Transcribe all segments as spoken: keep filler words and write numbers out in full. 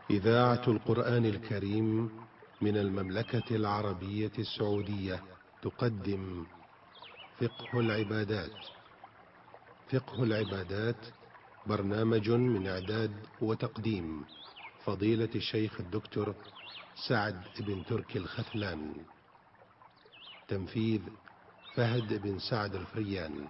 إذاعة القرآن الكريم من المملكة العربية السعودية تقدم فقه العبادات. فقه العبادات برنامج من إعداد وتقديم فضيلة الشيخ الدكتور سعد بن تركي الخثلان. تنفيذ فهد بن سعد الفريان.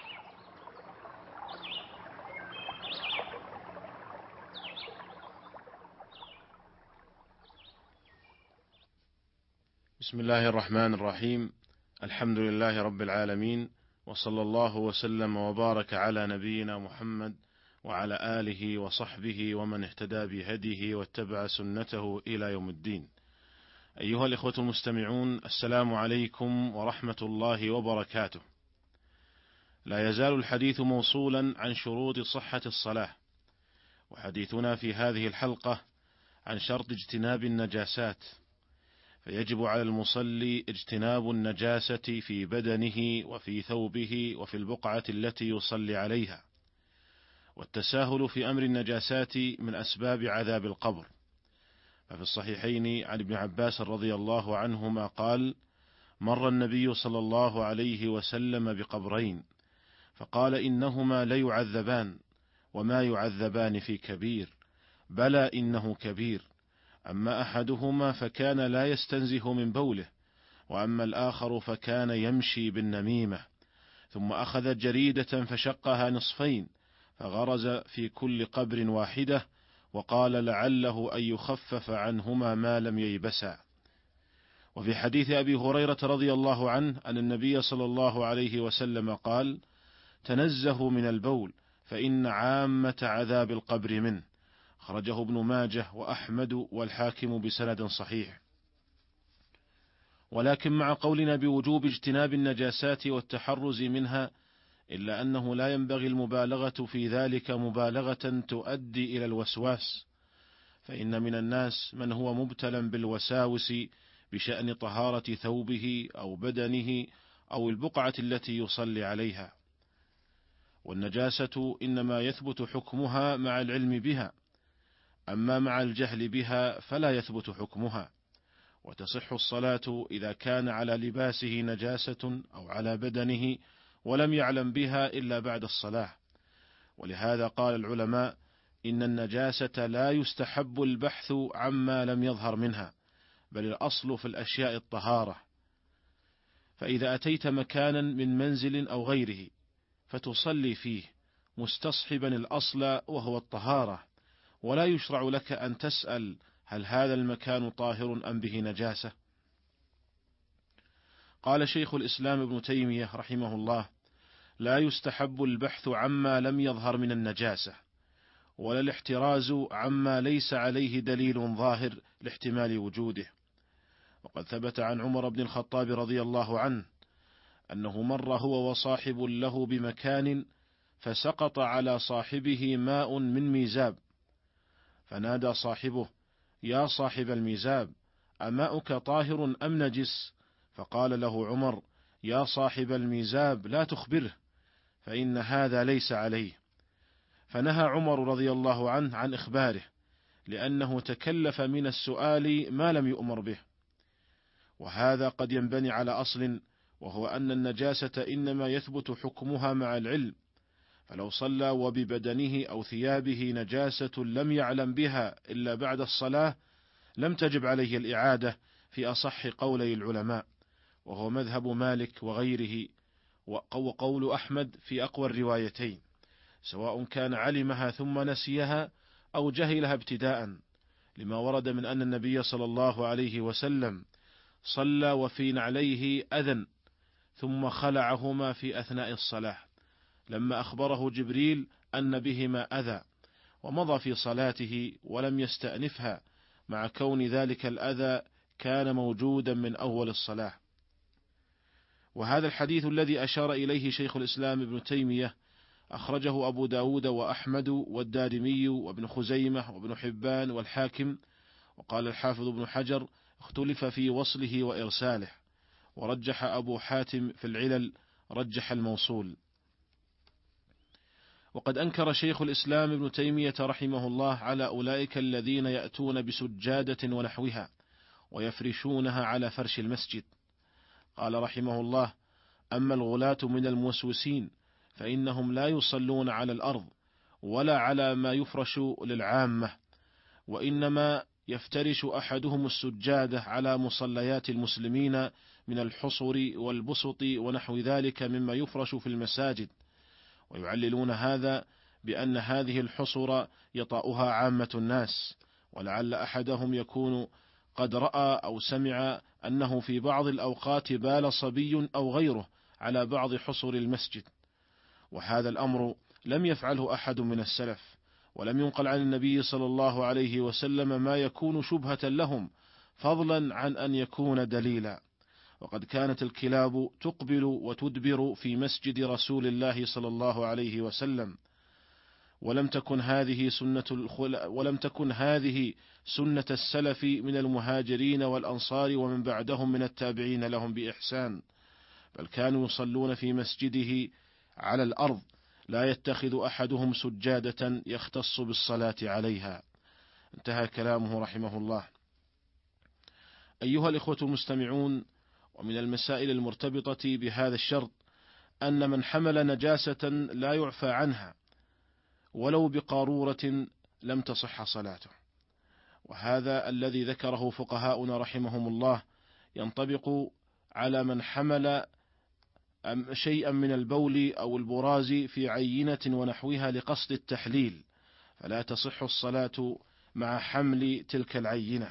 بسم الله الرحمن الرحيم. الحمد لله رب العالمين، وصلى الله وسلم وبارك على نبينا محمد وعلى آله وصحبه ومن اهتدى بهديه واتبع سنته إلى يوم الدين. أيها الإخوة المستمعون، السلام عليكم ورحمة الله وبركاته. لا يزال الحديث موصولا عن شروط صحة الصلاة، وحديثنا في هذه الحلقة عن شرط اجتناب النجاسات، فيجب على المصلي اجتناب النجاسة في بدنه وفي ثوبه وفي البقعة التي يصلي عليها. والتساهل في أمر النجاسات من أسباب عذاب القبر، ففي الصحيحين عن ابن عباس رضي الله عنهما قال: مر النبي صلى الله عليه وسلم بقبرين فقال: إنهما ليعذبان وما يعذبان في كبير، بلى إنه كبير، أما أحدهما فكان لا يستنزه من بوله، وأما الآخر فكان يمشي بالنميمة. ثم أخذ جريدة فشقها نصفين فغرز في كل قبر واحدة، وقال لعله أن يخفف عنهما ما لم ييبسا. وفي حديث أبي هريرة رضي الله عنه أن النبي صلى الله عليه وسلم قال: تنزهوا من البول فإن عامة عذاب القبر منه. خرجه ابن ماجه وأحمد والحاكم بسند صحيح. ولكن مع قولنا بوجوب اجتناب النجاسات والتحرز منها، إلا أنه لا ينبغي المبالغة في ذلك مبالغة تؤدي إلى الوسواس، فإن من الناس من هو مبتلى بالوساوس بشأن طهارة ثوبه أو بدنه أو البقعة التي يصلي عليها. والنجاسة إنما يثبت حكمها مع العلم بها، أما مع الجهل بها فلا يثبت حكمها. وتصح الصلاة إذا كان على لباسه نجاسة أو على بدنه ولم يعلم بها إلا بعد الصلاة. ولهذا قال العلماء: إن النجاسة لا يستحب البحث عما لم يظهر منها، بل الأصل في الأشياء الطهارة. فإذا أتيت مكانا من منزل أو غيره فتصلي فيه مستصحبا الأصل وهو الطهارة، ولا يشرع لك أن تسأل هل هذا المكان طاهر أم به نجاسة. قال شيخ الإسلام ابن تيمية رحمه الله: لا يستحب البحث عما لم يظهر من النجاسة، ولا الاحتراز عما ليس عليه دليل ظاهر لاحتمال وجوده. وقد ثبت عن عمر بن الخطاب رضي الله عنه أنه مر هو وصاحب له بمكان فسقط على صاحبه ماء من ميزاب، فنادى صاحبه: يا صاحب الميزاب، أماؤك طاهر أم نجس؟ فقال له عمر: يا صاحب الميزاب لا تخبره، فإن هذا ليس عليه. فنهى عمر رضي الله عنه عن إخباره، لأنه تكلف من السؤال ما لم يؤمر به. وهذا قد ينبني على أصل، وهو أن النجاسة إنما يثبت حكمها مع العلم، فلو صلى وببدنه أو ثيابه نجاسة لم يعلم بها إلا بعد الصلاة لم تجب عليه الإعادة في أصح قولي العلماء، وهو مذهب مالك وغيره، وقول أحمد في أقوى الروايتين، سواء كان علمها ثم نسيها أو جهلها ابتداء، لما ورد من أن النبي صلى الله عليه وسلم صلى وفي نعليه أذى ثم خلعهما في أثناء الصلاة لما أخبره جبريل أن بهما أذى، ومضى في صلاته ولم يستأنفها، مع كون ذلك الأذى كان موجودا من أول الصلاة. وهذا الحديث الذي أشار إليه شيخ الإسلام ابن تيمية أخرجه أبو داود وأحمد والدارمي وابن خزيمة وابن حبان والحاكم. وقال الحافظ ابن حجر: اختلف في وصله وإرساله، ورجح أبو حاتم في العلل رجح الموصول. وقد أنكر شيخ الإسلام ابن تيمية رحمه الله على أولئك الذين يأتون بسجادة ونحوها ويفرشونها على فرش المسجد. قال رحمه الله: أما الغلاة من الموسوسين فإنهم لا يصلون على الأرض ولا على ما يفرش للعامة، وإنما يفترش أحدهم السجادة على مصليات المسلمين من الحصر والبسط ونحو ذلك مما يفرش في المساجد، ويعللون هذا بأن هذه الحصر يطأها عامة الناس، ولعل أحدهم يكون قد رأى أو سمع أنه في بعض الأوقات بال صبي أو غيره على بعض حصر المسجد، وهذا الأمر لم يفعله أحد من السلف، ولم ينقل عن النبي صلى الله عليه وسلم ما يكون شبهة لهم، فضلا عن أن يكون دليلا. وقد كانت الكلاب تقبل وتدبر في مسجد رسول الله صلى الله عليه وسلم، ولم تكن هذه سنة الخل... ولم تكن هذه سنة السلف من المهاجرين والأنصار ومن بعدهم من التابعين لهم بإحسان، بل كانوا يصلون في مسجده على الأرض، لا يتخذ أحدهم سجادة يختص بالصلاة عليها. انتهى كلامه رحمه الله. أيها الإخوة المستمعون، ومن المسائل المرتبطة بهذا الشرط أن من حمل نجاسة لا يعفى عنها ولو بقارورة لم تصح صلاته، وهذا الذي ذكره فقهاؤنا رحمهم الله ينطبق على من حمل شيئا من البول أو البراز في عينة ونحوها لقصد التحليل، فلا تصح الصلاة مع حمل تلك العينة.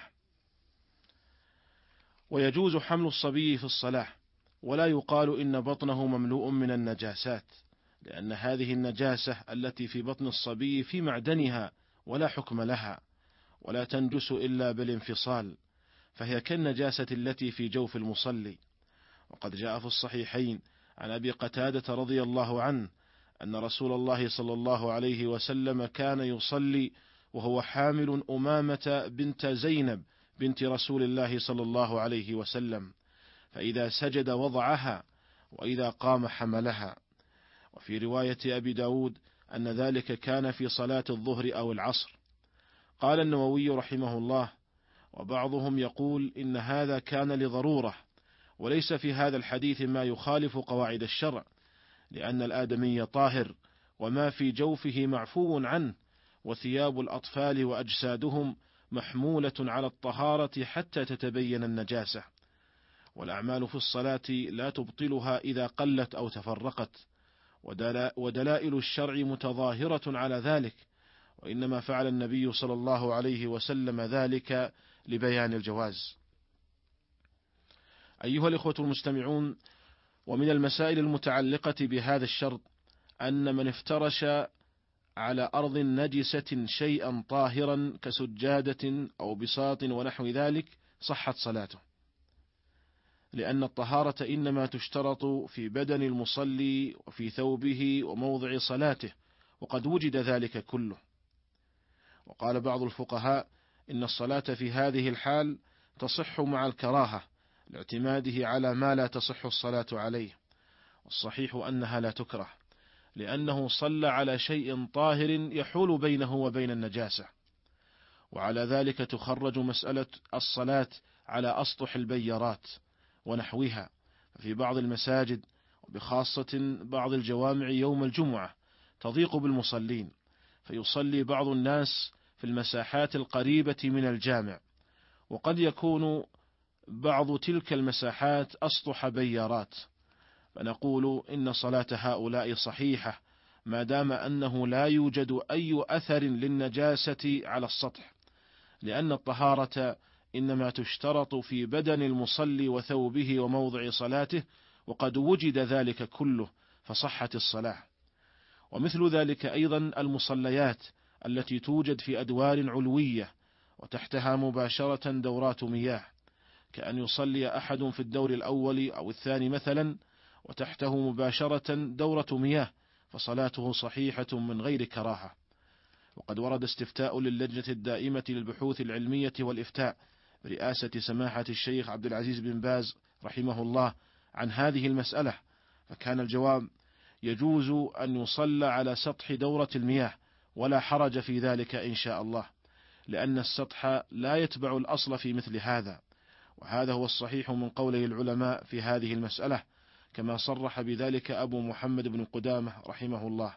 ويجوز حمل الصبي في الصلاة، ولا يقال إن بطنه مملوء من النجاسات، لأن هذه النجاسة التي في بطن الصبي في معدنها ولا حكم لها، ولا تنجس إلا بالانفصال، فهي كالنجاسة التي في جوف المصلي. وقد جاء في الصحيحين عن أبي قتادة رضي الله عنه أن رسول الله صلى الله عليه وسلم كان يصلي وهو حامل أمامة بنت زينب بنت رسول الله صلى الله عليه وسلم، فإذا سجد وضعها وإذا قام حملها. وفي رواية أبي داود أن ذلك كان في صلاة الظهر أو العصر. قال النووي رحمه الله: وبعضهم يقول إن هذا كان لضرورة، وليس في هذا الحديث ما يخالف قواعد الشرع، لأن الآدمي طاهر وما في جوفه معفو عنه، وثياب الأطفال وأجسادهم محمولة على الطهارة حتى تتبين النجاسة، والأعمال في الصلاة لا تبطلها إذا قلت أو تفرقت، ودلائل الشرع متظاهرة على ذلك، وإنما فعل النبي صلى الله عليه وسلم ذلك لبيان الجواز. أيها الإخوة المستمعون، ومن المسائل المتعلقة بهذا الشرط أن من افترش على أرض نجسة شيئا طاهرا كسجادة أو بساط ونحو ذلك صحت صلاته، لأن الطهارة إنما تشترط في بدن المصلي وفي ثوبه وموضع صلاته، وقد وجد ذلك كله. وقال بعض الفقهاء إن الصلاة في هذه الحال تصح مع الكراهة لاعتماده على ما لا تصح الصلاة عليه، والصحيح أنها لا تكره، لأنه صلى على شيء طاهر يحول بينه وبين النجاسة. وعلى ذلك تخرج مسألة الصلاة على أسطح البيارات ونحوها في بعض المساجد، وبخاصة بعض الجوامع يوم الجمعة تضيق بالمصلين، فيصلي بعض الناس في المساحات القريبة من الجامع، وقد يكون بعض تلك المساحات أسطح بيارات، فنقول إن صلاة هؤلاء صحيحة ما دام أنه لا يوجد أي أثر للنجاسة على السطح، لأن الطهارة إنما تشترط في بدن المصلي وثوبه وموضع صلاته، وقد وجد ذلك كله فصحت الصلاة. ومثل ذلك أيضا المصليات التي توجد في أدوار علوية وتحتها مباشرة دورات مياه، كأن يصلي أحد في الدور الأول أو الثاني مثلا وتحته مباشرة دورة مياه، فصلاته صحيحة من غير كراهة. وقد ورد استفتاء للجنة الدائمة للبحوث العلمية والإفتاء برئاسة سماحة الشيخ عبد العزيز بن باز رحمه الله عن هذه المسألة، فكان الجواب: يجوز أن يصلى على سطح دورة المياه، ولا حرج في ذلك إن شاء الله، لأن السطح لا يتبع الأصل في مثل هذا، وهذا هو الصحيح من قوله العلماء في هذه المسألة، كما صرح بذلك أبو محمد بن قدامة رحمه الله.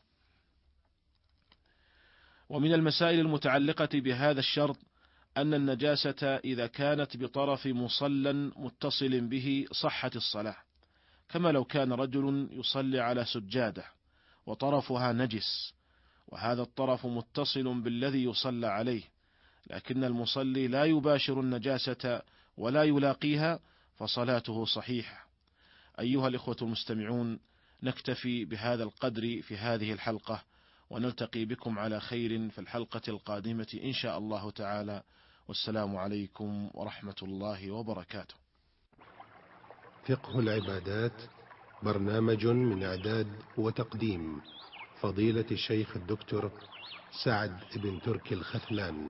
ومن المسائل المتعلقة بهذا الشرط أن النجاسة إذا كانت بطرف مصلى متصل به صحت الصلاة، كما لو كان رجل يصلي على سجادة وطرفها نجس، وهذا الطرف متصل بالذي يصلى عليه، لكن المصلي لا يباشر النجاسة ولا يلاقيها، فصلاته صحيحة. أيها الإخوة المستمعون، نكتفي بهذا القدر في هذه الحلقة، ونلتقي بكم على خير في الحلقة القادمة إن شاء الله تعالى، والسلام عليكم ورحمة الله وبركاته. فقه العبادات، برنامج من إعداد وتقديم فضيلة الشيخ الدكتور سعد بن تركي الختلان.